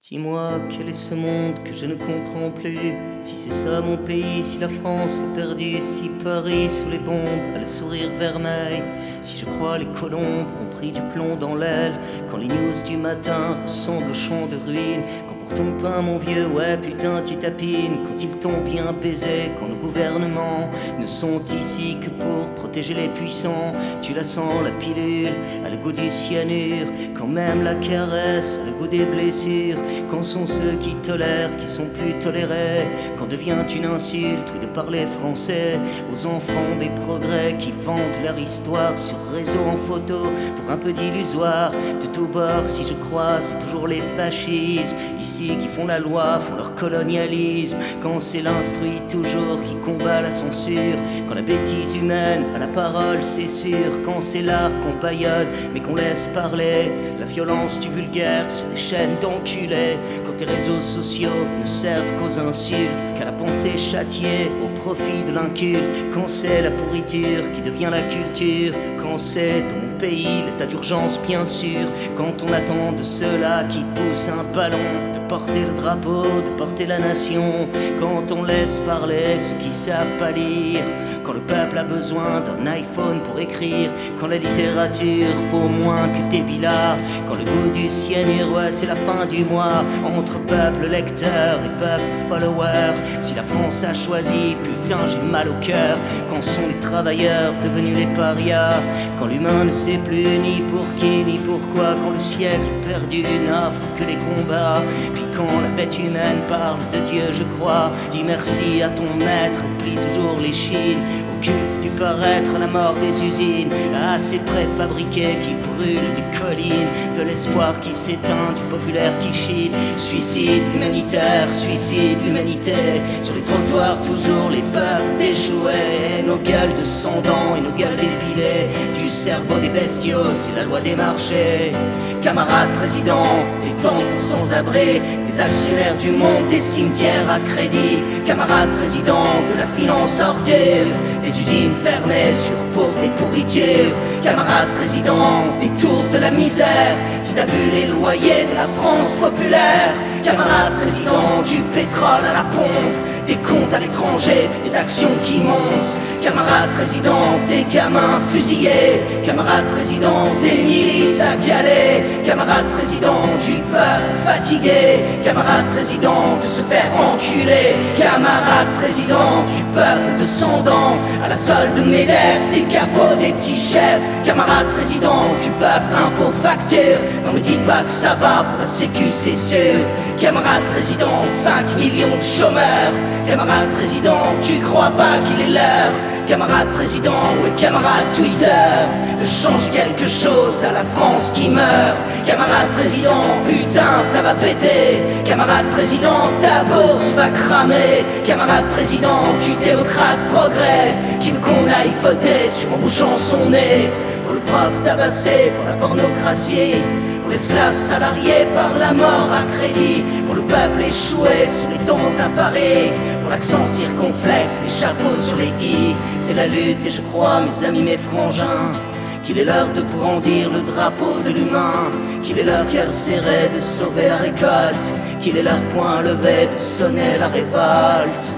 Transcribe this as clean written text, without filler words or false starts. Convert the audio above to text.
Dis-moi, quel est ce monde que je ne comprends plus? Si c'est ça mon pays, si la France est perdue, si Paris sous les bombes a le sourire vermeil, si je crois les colombes ont pris du plomb dans l'aile, quand les news du matin ressemblent au champ de ruines, quand pour ton pain mon vieux, ouais putain tu tapines, quand ils t'ont bien baisé, quand nos gouvernements ne sont ici que pour protéger les puissants, tu la sens la pilule, à le goût du cyanure, quand même la caresse, à le goût des blessures. Quand sont ceux qui tolèrent, qui sont plus tolérés? Quand devient une insulte, oui, de parler français aux enfants des progrès qui vantent leur histoire sur réseau en photo pour un peu d'illusoire. De tous bords, si je crois, c'est toujours les fascismes ici qui font la loi, font leur colonialisme. Quand c'est l'instruit toujours qui combat la censure, quand la bêtise humaine a la parole, c'est sûr. Quand c'est l'art qu'on bâillonne mais qu'on laisse parler, la violence du vulgaire sur des chaînes d'enculés. Quand tes réseaux sociaux ne servent qu'aux insultes, qu'à la pensée châtiée au profit de l'inculte. Quand c'est la pourriture qui devient la culture, quand c'est dans mon pays l'état d'urgence bien sûr. Quand on attend de ceux-là qui poussent un ballon de porter le drapeau, de porter la nation. Quand on laisse parler ceux qui savent pas lire, quand le peuple a besoin d'un iPhone pour écrire, quand la littérature vaut moins que des billards, quand le goût du cyanure, ouais c'est la fin du mois, entre peuple lecteur et peuple follower. Si la France a choisi, putain j'ai mal au cœur. Quand sont les travailleurs devenus les parias, quand l'humain ne sait plus ni pour qui ni pourquoi, quand le siècle perdu n'offre que les combats. Puis quand la bête humaine parle de Dieu je crois, dis merci à ton maître, plie toujours les chines au culte du paraître, à la mort des usines, à ces préfabriqués qui brûlent les collines, de l'espoir qui s'éteint, du populaire qui chine. Suicide humanitaire, suicide humanité, sur les trottoirs toujours les peuples déchoués, nos gueules de sang dents et nos gueules dépilées, du cerveau des bestiaux, c'est la loi des marchés. Camarades présidents, des temples sans-abri, des actionnaires du monde, des cimetières à crédit. Camarades présidents de la finance ordure, des usines fermées sur pour des pourritures. Camarades présidents des tours de la misère, si t'as vu les loyers de la France populaire. Camarades présidents du pétrole à la pompe, des comptes à l'étranger, des actions qui montent. Camarades présidents des gamins fusillés, camarades présidents des milices à Calais, camarades présidents du peuple fatigué, camarades présidents de se faire enculer, camarades présidents du peuple descendant à la solde de mes dettes, des capots, des petits chefs, camarades présidents du peuple impôt facture. Non me dites pas que ça va pour la sécu c'est sûr. Camarades présidents, 5 millions de chômeurs, camarades présidents, tu crois pas qu'il est l'heure? Camarade président, ouais camarade Twitter, de changer quelque chose à la France qui meurt. Camarade président, putain ça va péter. Camarade président, ta bourse va cramer. Camarade président du démocrate progrès, qui veut qu'on aille voter sur en bouchant son nez. Pour le prof tabassé, pour la pornocratie, pour l'esclave salarié par la mort à crédit, pour le peuple échoué sous les tentes à Paris, pour l'accent circonflexe, les chapeaux sur les i. C'est la lutte et je crois mes amis, mes frangins, qu'il est l'heure de brandir le drapeau de l'humain, qu'il est leur cœur serré de sauver la récolte, qu'il est leur poing levé de sonner la révolte.